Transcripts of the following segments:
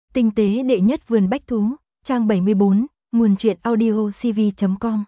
Tinh tế đệ nhất vườn bách thú, trang 74, nguồn truyện audio cv.com.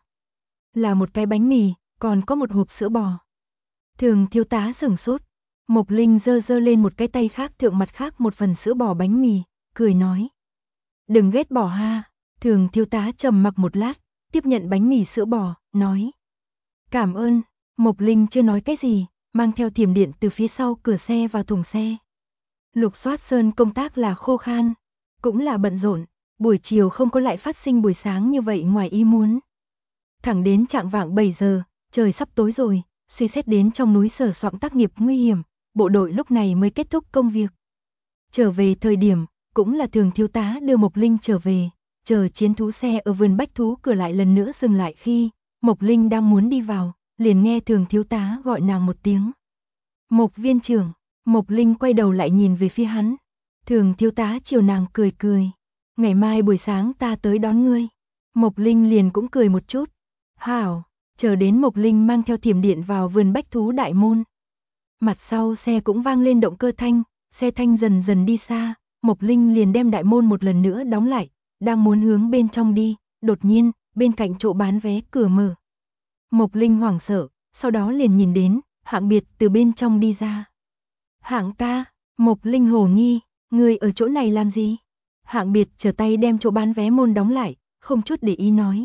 Là một cái bánh mì, còn có một hộp sữa bò. Thường thiếu tá sửng sốt. Mộc Linh giơ lên một cái tay khác thượng mặt khác một phần sữa bò bánh mì, cười nói. Đừng ghét bỏ ha. Thường thiếu tá trầm mặc một lát, tiếp nhận bánh mì sữa bò, nói. Cảm ơn. Mộc Linh chưa nói cái gì, mang theo thiểm điện từ phía sau cửa xe vào thùng xe. Lục soát sơn công tác là khô khan, cũng là bận rộn, buổi chiều không có lại phát sinh buổi sáng như vậy ngoài ý muốn. Thẳng đến chạng vạng 7 giờ, trời sắp tối rồi, suy xét đến trong núi sờ soạng tác nghiệp nguy hiểm, bộ đội lúc này mới kết thúc công việc. Trở về thời điểm, cũng là thường thiếu tá đưa Mộc Linh trở về, chờ chiến thú xe ở vườn bách thú cửa lại lần nữa dừng lại khi Mộc Linh đang muốn đi vào, liền nghe thường thiếu tá gọi nàng một tiếng. Mộc viên trưởng. Mộc Linh quay đầu lại nhìn về phía hắn. Thường thiếu tá chiều nàng cười cười. Ngày mai buổi sáng ta tới đón ngươi. Mộc Linh liền cũng cười một chút. Hảo, chờ đến Mộc Linh mang theo thiểm điện vào vườn bách thú đại môn. Mặt sau xe cũng vang lên động cơ thanh, xe thanh dần dần đi xa, Mộc Linh liền đem đại môn một lần nữa đóng lại, đang muốn hướng bên trong đi, đột nhiên, bên cạnh chỗ bán vé cửa mở. Mộc Linh hoảng sợ, sau đó liền nhìn đến, Hạng Biệt từ bên trong đi ra. Hạng ca, Mộc Linh hồ nghi, người ở chỗ này làm gì? Hạng Biệt trở tay đem chỗ bán vé môn đóng lại, không chút để ý nói.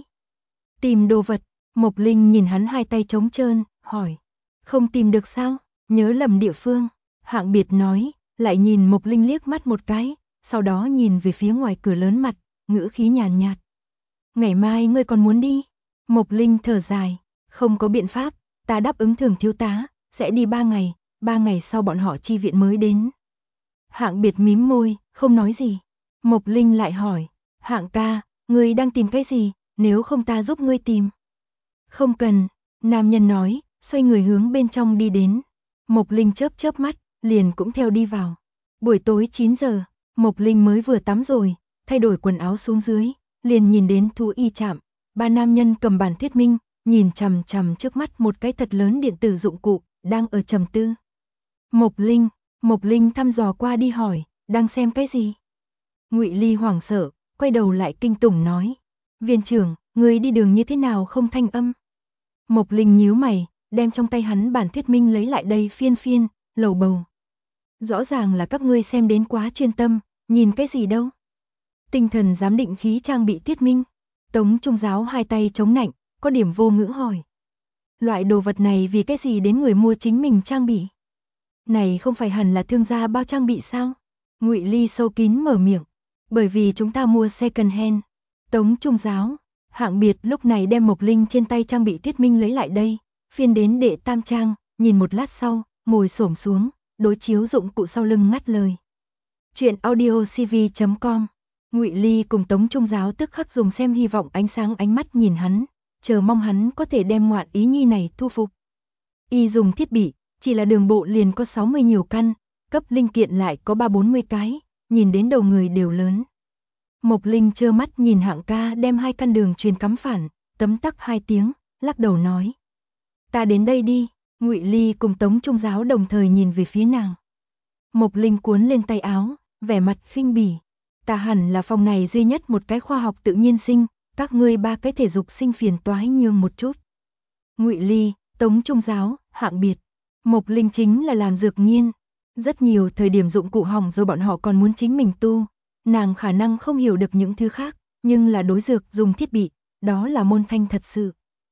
Tìm đồ vật. Mộc Linh nhìn hắn hai tay trống trơn, hỏi. Không tìm được sao? Nhớ lầm địa phương. Hạng Biệt nói, lại nhìn Mộc Linh liếc mắt một cái, sau đó nhìn về phía ngoài cửa lớn mặt, ngữ khí nhàn nhạt. Ngày mai ngươi còn muốn đi? Mộc Linh thở dài, không có biện pháp, ta đáp ứng thường thiếu tá, sẽ đi 3 ngày. 3 ngày sau bọn họ chi viện mới đến. Hạng Biệt mím môi, không nói gì. Mộc Linh lại hỏi, Hạng ca, ngươi đang tìm cái gì, nếu không ta giúp ngươi tìm. Không cần, nam nhân nói, xoay người hướng bên trong đi đến. Mộc Linh chớp mắt, liền cũng theo đi vào. Buổi tối 9 giờ, Mộc Linh mới vừa tắm rồi, thay đổi quần áo xuống dưới, liền nhìn đến thú y trạm. Ba nam nhân cầm bản thuyết minh, nhìn chằm chằm trước mắt một cái thật lớn điện tử dụng cụ, đang ở trầm tư. Mộc Linh thăm dò qua đi hỏi, đang xem cái gì? Ngụy Ly hoảng sợ, quay đầu lại kinh tủng nói, viên trưởng, người đi đường như thế nào không thanh âm? Mộc Linh nhíu mày, đem trong tay hắn bản thuyết minh lấy lại đây phiên, lầu bầu. Rõ ràng là các ngươi xem đến quá chuyên tâm, nhìn cái gì đâu? Tinh thần giám định khí trang bị thuyết minh. Tống Trung Giáo hai tay chống nạnh, có điểm vô ngữ hỏi. Loại đồ vật này vì cái gì đến người mua chính mình trang bị? Này không phải hẳn là thương gia bao trang bị sao? Ngụy Ly sâu kín mở miệng. Bởi vì chúng ta mua second hand. Tống Trung Giáo, Hạng Biệt lúc này đem Mộc Linh trên tay trang bị thuyết minh lấy lại đây, phiên đến đệ tam trang, nhìn một lát sau, ngồi xổm xuống, đối chiếu dụng cụ sau lưng ngắt lời. Chuyện audio cv.com. Ngụy Ly cùng Tống Trung Giáo tức khắc dùng xem hy vọng ánh sáng ánh mắt nhìn hắn, chờ mong hắn có thể đem ngoạn ý nhi này thu phục. Y dùng thiết bị, chỉ là đường bộ liền có 60 nhiều căn, cấp linh kiện lại có 3-40 cái, nhìn đến đầu người đều lớn. Mộc Linh trơ mắt nhìn Hạng ca đem 2 căn đường truyền cắm phản, tấm tắc 2 tiếng, lắc đầu nói. Ta đến đây đi. Ngụy Ly cùng Tống Trung Giáo đồng thời nhìn về phía nàng. Mộc Linh cuốn lên tay áo, vẻ mặt khinh bỉ. Ta hẳn là phòng này duy nhất một cái khoa học tự nhiên sinh, các ngươi 3 cái thể dục sinh phiền toái nhường một chút. Ngụy Ly, Tống Trung Giáo, Hạng Biệt. Mộc Linh chính là làm dược nghiên. Rất nhiều thời điểm dụng cụ hỏng rồi bọn họ còn muốn chính mình tu. Nàng khả năng không hiểu được những thứ khác, nhưng là đối dược dùng thiết bị, đó là môn thanh thật sự.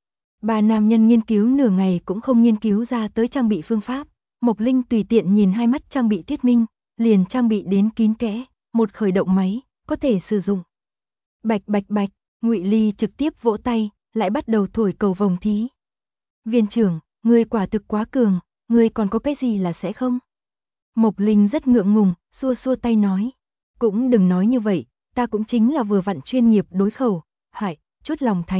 3 nam nhân nghiên cứu nửa ngày cũng không nghiên cứu ra tới trang bị phương pháp. Mộc Linh tùy tiện nhìn 2 mắt trang bị thuyết minh, liền trang bị đến kín kẽ, một khởi động máy, có thể sử dụng. Bạch bạch bạch, Ngụy Ly trực tiếp vỗ tay, lại bắt đầu thổi cầu vồng thí. Viên trưởng, ngươi quả thực quá cường, ngươi còn có cái gì là sẽ không? Mộc Linh rất ngượng ngùng, xua tay nói. Cũng đừng nói như vậy, ta cũng chính là vừa vặn chuyên nghiệp đối khẩu, hại, chút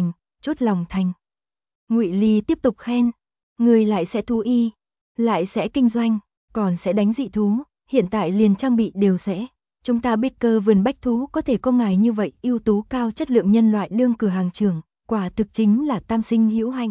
lòng thành. Ngụy Ly tiếp tục khen, người lại sẽ thú y, lại sẽ kinh doanh, còn sẽ đánh dị thú, hiện tại liền trang bị đều sẽ. Chúng ta Baker vườn bách thú có thể có ngài như vậy ưu tú cao chất lượng nhân loại đương cửa hàng trưởng, quả thực chính là tam sinh hữu hạnh.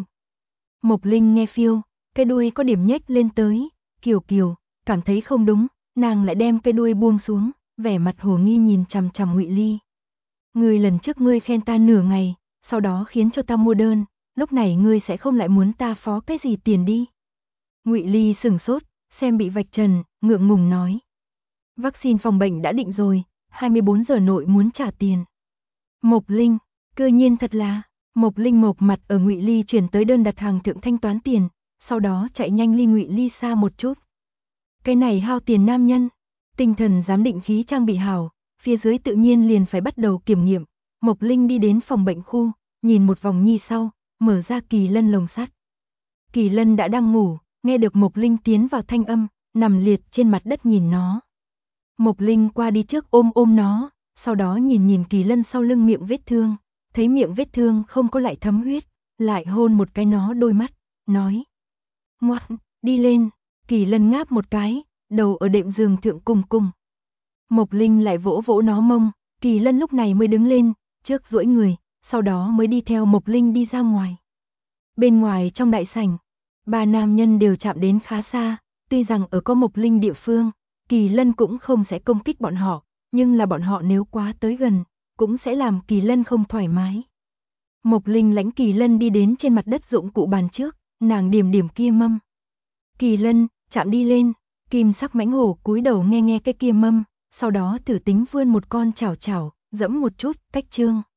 Mộc Linh nghe phiêu, cái đuôi có điểm nhếch lên tới, kiều, cảm thấy không đúng, nàng lại đem cái đuôi buông xuống, vẻ mặt hồ nghi nhìn chằm chằm Ngụy Ly. Ngươi lần trước ngươi khen ta nửa ngày, sau đó khiến cho ta mua đơn, lúc này ngươi sẽ không lại muốn ta phó cái gì tiền đi. Ngụy Ly sửng sốt, xem bị vạch trần, ngượng ngùng nói. Vaccine phòng bệnh đã định rồi, 24 giờ nội muốn trả tiền. Mộc Linh, cơ nhiên thật là, Mộc Linh mộc mặt ở Ngụy Ly chuyển tới đơn đặt hàng thượng thanh toán tiền, sau đó chạy nhanh ly Ngụy Ly xa một chút. Cái này hao tiền nam nhân, tinh thần giám định khí trang bị hảo, phía dưới tự nhiên liền phải bắt đầu kiểm nghiệm. Mộc Linh đi đến phòng bệnh khu, nhìn một vòng nhi sau, mở ra Kỳ Lân lồng sắt. Kỳ Lân đã đang ngủ, nghe được Mộc Linh tiến vào thanh âm, nằm liệt trên mặt đất nhìn nó. Mộc Linh qua đi trước ôm nó, sau đó nhìn Kỳ Lân sau lưng miệng vết thương, thấy miệng vết thương không có lại thấm huyết, lại hôn một cái nó đôi mắt, nói. Ngoan, đi lên. Kỳ Lân ngáp một cái, đầu ở đệm giường thượng cùng. Mộc Linh lại vỗ vỗ nó mông, Kỳ Lân lúc này mới đứng lên, trước duỗi người, sau đó mới đi theo Mộc Linh đi ra ngoài. Bên ngoài trong đại sảnh, ba nam nhân đều chạm đến khá xa, tuy rằng ở có Mộc Linh địa phương, Kỳ Lân cũng không sẽ công kích bọn họ, nhưng là bọn họ nếu quá tới gần, cũng sẽ làm Kỳ Lân không thoải mái. Mộc Linh lãnh Kỳ Lân đi đến trên mặt đất dụng cụ bàn trước, nàng điểm kia mâm. Kỳ Lân, chạm đi lên, kim sắc mãnh hổ cúi đầu nghe cái kia mâm, sau đó thử tính vươn một con chảo, dẫm một chút, cách trương.